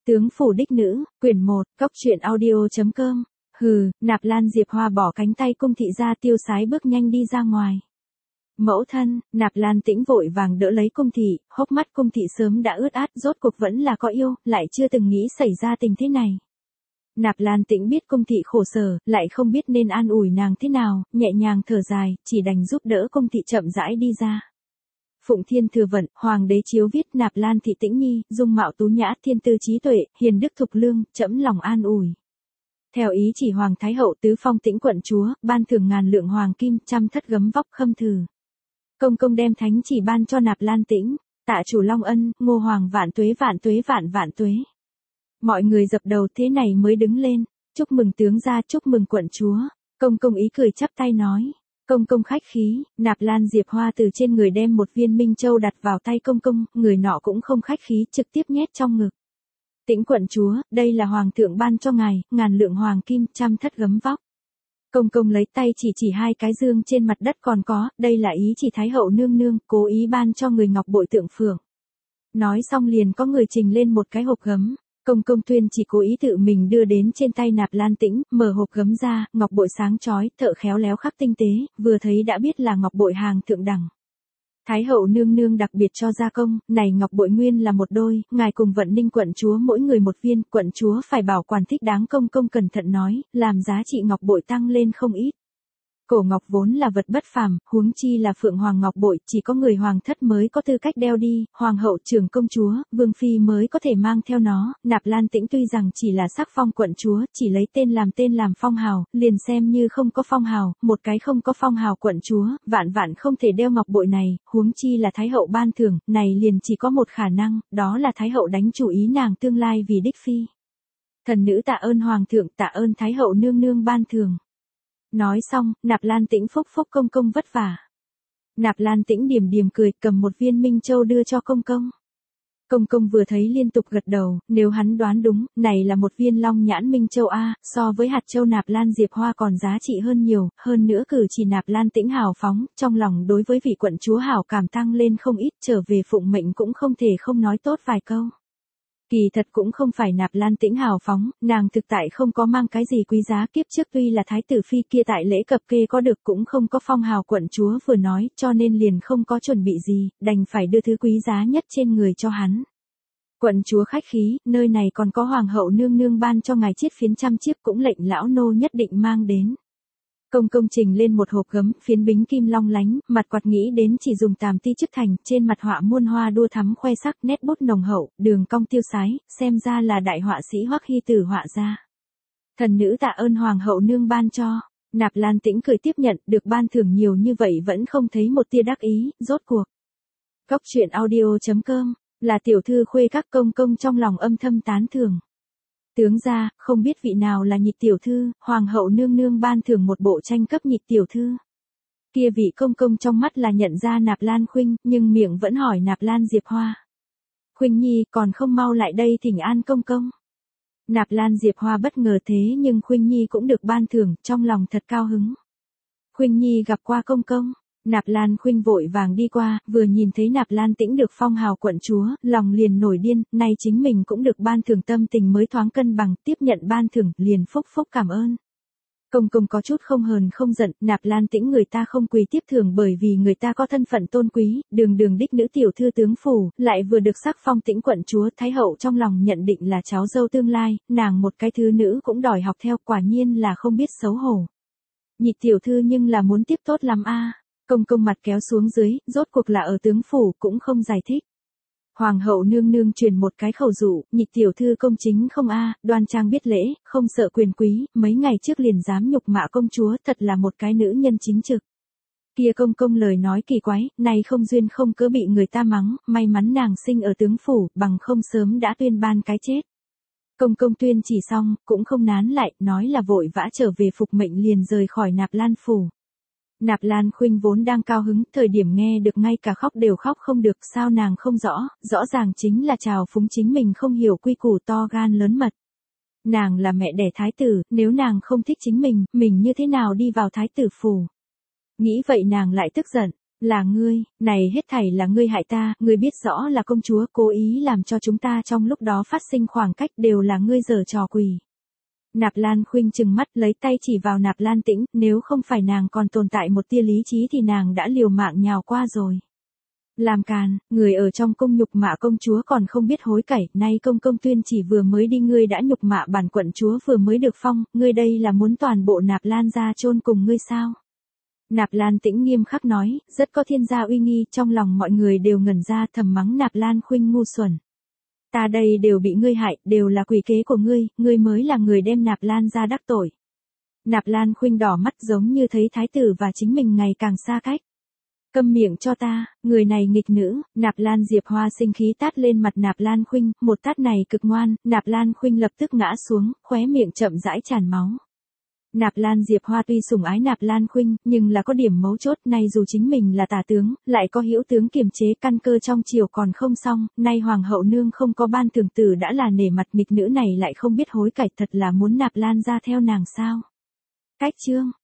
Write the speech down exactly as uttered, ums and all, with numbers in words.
Tướng phủ đích nữ, quyển một, cốc truyện audio.com. Hừ, Nạp Lan Diệp Hoa bỏ cánh tay cung thị ra tiêu sái bước nhanh đi ra ngoài. Mẫu thân, Nạp Lan Tĩnh vội vàng đỡ lấy cung thị, hốc mắt cung thị sớm đã ướt át, rốt cuộc vẫn là có yêu, lại chưa từng nghĩ xảy ra tình thế này. Nạp Lan Tĩnh biết cung thị khổ sở, lại không biết nên an ủi nàng thế nào, nhẹ nhàng thở dài, chỉ đành giúp đỡ cung thị chậm rãi đi ra. Phụng Thiên Thừa Vận, Hoàng đế chiếu viết Nạp Lan thị Tĩnh nhi, dung mạo tú nhã, thiên tư trí tuệ, hiền đức thục lương, trẫm lòng an ủi. Theo ý chỉ Hoàng Thái hậu tứ phong Tĩnh quận chúa, ban thưởng ngàn lượng hoàng kim, trăm thất gấm vóc khâm thử. Công công đem thánh chỉ ban cho Nạp Lan Tĩnh, tạ chủ long ân, Ngô Hoàng vạn tuế vạn tuế vạn vạn tuế. Mọi người dập đầu thế này mới đứng lên, chúc mừng tướng gia, chúc mừng quận chúa. Công công ý cười chắp tay nói. Công công khách khí, Nạp Lan Diệp Hoa từ trên người đem một viên minh châu đặt vào tay công công, người nọ cũng không khách khí, trực tiếp nhét trong ngực. Tĩnh quận chúa, đây là hoàng thượng ban cho ngài, ngàn lượng hoàng kim, trăm thất gấm vóc. Công công lấy tay chỉ chỉ hai cái dương trên mặt đất còn có, đây là ý chỉ Thái hậu nương nương, cố ý ban cho người ngọc bội tượng phượng. Nói xong liền có người trình lên một cái hộp gấm. Công công tuyên chỉ cố ý tự mình đưa đến trên tay Nạp Lan Tĩnh, mở hộp gấm ra, ngọc bội sáng chói, thợ khéo léo khắc tinh tế, vừa thấy đã biết là ngọc bội hàng thượng đẳng. Thái hậu nương nương đặc biệt cho gia công, này ngọc bội nguyên là một đôi, ngài cùng Vận Ninh quận chúa mỗi người một viên, quận chúa phải bảo quản thích đáng. Công công cẩn thận nói, làm giá trị ngọc bội tăng lên không ít. Cổ ngọc vốn là vật bất phàm, huống chi là phượng hoàng ngọc bội, chỉ có người hoàng thất mới có tư cách đeo đi, hoàng hậu, trưởng công chúa, vương phi mới có thể mang theo nó. Nạp Lan Tĩnh tuy rằng chỉ là sắc phong quận chúa, chỉ lấy tên làm tên làm phong hào, liền xem như không có phong hào, một cái không có phong hào quận chúa, vạn vạn không thể đeo ngọc bội này, huống chi là thái hậu ban thưởng, này liền chỉ có một khả năng, đó là thái hậu đánh chủ ý nàng tương lai vì đích phi. Thần nữ tạ ơn hoàng thượng, tạ ơn thái hậu nương nương ban thưởng. Nói xong, Nạp Lan Tĩnh phúc phúc công công vất vả. Nạp Lan Tĩnh điềm điềm cười, cầm một viên minh châu đưa cho công công. Công công vừa thấy liên tục gật đầu, nếu hắn đoán đúng, này là một viên long nhãn minh châu A, so với hạt châu Nạp Lan Diệp Hoa còn giá trị hơn nhiều, hơn nữa cử chỉ Nạp Lan Tĩnh hào phóng, trong lòng đối với vị quận chúa hảo cảm tăng lên không ít, trở về phụng mệnh cũng không thể không nói tốt vài câu. Kỳ thật cũng không phải Nạp Lan Tĩnh hào phóng, nàng thực tại không có mang cái gì quý giá, kiếp trước tuy là thái tử phi kia tại lễ cập kê có được cũng không có phong hào quận chúa vừa nói, cho nên liền không có chuẩn bị gì, đành phải đưa thứ quý giá nhất trên người cho hắn. Quận chúa khách khí, nơi này còn có hoàng hậu nương nương ban cho ngài chiết phiến trăm chiếc, cũng lệnh lão nô nhất định mang đến. Công công trình lên một hộp gấm, phiến bính kim long lánh, mặt quạt nghĩ đến chỉ dùng tàm ti chức thành, trên mặt họa muôn hoa đua thắm khoe sắc, nét bút nồng hậu, đường cong tiêu sái, xem ra là đại họa sĩ Hoắc Hy Tử họa ra. Thần nữ tạ ơn hoàng hậu nương ban cho. Nạp Lan Tĩnh cười tiếp nhận, được ban thưởng nhiều như vậy vẫn không thấy một tia đắc ý, rốt cuộc. Cốc truyện audio.com, là tiểu thư khuê các công công trong lòng âm thầm tán thưởng. Tướng gia, không biết vị nào là nhị tiểu thư, hoàng hậu nương nương ban thưởng một bộ tranh cấp nhị tiểu thư. Kia vị công công trong mắt là nhận ra Nạp Lan Khuynh, nhưng miệng vẫn hỏi Nạp Lan Diệp Hoa. Khuynh nhi còn không mau lại đây thỉnh an công công. Nạp Lan Diệp Hoa bất ngờ thế nhưng Khuynh nhi cũng được ban thưởng, trong lòng thật cao hứng. Khuynh nhi gặp qua công công. Nạp Lan Khuynh vội vàng đi qua, vừa nhìn thấy Nạp Lan Tĩnh được phong hào quận chúa, lòng liền nổi điên, nay chính mình cũng được ban thưởng, tâm tình mới thoáng cân bằng, tiếp nhận ban thưởng, liền phúc phúc cảm ơn. Công công có chút không hờn không giận, Nạp Lan Tĩnh người ta không quý tiếp thưởng bởi vì người ta có thân phận tôn quý, đường đường đích nữ tiểu thư tướng phủ, lại vừa được sắc phong Tĩnh quận chúa, thái hậu trong lòng nhận định là cháu dâu tương lai, nàng một cái thứ nữ cũng đòi học theo, quả nhiên là không biết xấu hổ. Nhị tiểu thư nhưng là muốn tiếp tốt lắm a. Công công mặt kéo xuống dưới, rốt cuộc là ở tướng phủ, cũng không giải thích. Hoàng hậu nương nương truyền một cái khẩu dụ, nhị tiểu thư công chính không a, đoan trang biết lễ, không sợ quyền quý, mấy ngày trước liền dám nhục mạ công chúa, thật là một cái nữ nhân chính trực. Kia công công lời nói kỳ quái, này không duyên không cớ bị người ta mắng, may mắn nàng sinh ở tướng phủ, bằng không sớm đã tuyên ban cái chết. Công công tuyên chỉ xong, cũng không nán lại, nói là vội vã trở về phục mệnh liền rời khỏi Nạp Lan phủ. Nạp Lan Khuynh vốn đang cao hứng, thời điểm nghe được ngay cả khóc đều khóc không được, sao nàng không rõ, rõ ràng chính là trào phúng chính mình không hiểu quy củ, to gan lớn mật. Nàng là mẹ đẻ thái tử, nếu nàng không thích chính mình, mình như thế nào đi vào thái tử phủ. Nghĩ vậy nàng lại tức giận, Là ngươi, này hết thảy là ngươi hại ta, ngươi biết rõ là công chúa cố ý làm cho chúng ta trong lúc đó phát sinh khoảng cách, đều là ngươi giở trò quỷ. Nạp Lan Khuynh trừng mắt lấy tay chỉ vào Nạp Lan Tĩnh, nếu không phải nàng còn tồn tại một tia lý trí thì nàng đã liều mạng nhào qua rồi. Làm càn, người ở trong cung nhục mạ công chúa còn không biết hối cải, nay công công tuyên chỉ vừa mới đi ngươi đã nhục mạ bản quận chúa vừa mới được phong, ngươi đây là muốn toàn bộ Nạp Lan gia chôn cùng ngươi sao? Nạp Lan Tĩnh nghiêm khắc nói, rất có thiên gia uy nghi, trong lòng mọi người đều ngẩn ra thầm mắng Nạp Lan Khuynh ngu xuẩn. Ta đây đều bị ngươi hại, đều là quỷ kế của ngươi, ngươi mới là người đem Nạp Lan gia đắc tội. Nạp Lan Khuynh đỏ mắt giống như thấy thái tử và chính mình ngày càng xa cách. Câm miệng cho ta, người này nghịch nữ. Nạp Lan Diệp Hoa sinh khí tát lên mặt Nạp Lan Khuynh, một tát này cực ngoan, Nạp Lan Khuynh lập tức ngã xuống, khóe miệng chậm rãi tràn máu. Nạp Lan Diệp Hoa tuy sủng ái Nạp Lan Khuynh, nhưng là có điểm mấu chốt, nay dù chính mình là tả tướng, lại có hữu tướng kiềm chế, căn cơ trong triều còn không xong, nay hoàng hậu nương không có ban thưởng tử đã là nể mặt, nghịch nữ này lại không biết hối cải, thật là muốn Nạp Lan ra theo nàng sao? Cách chương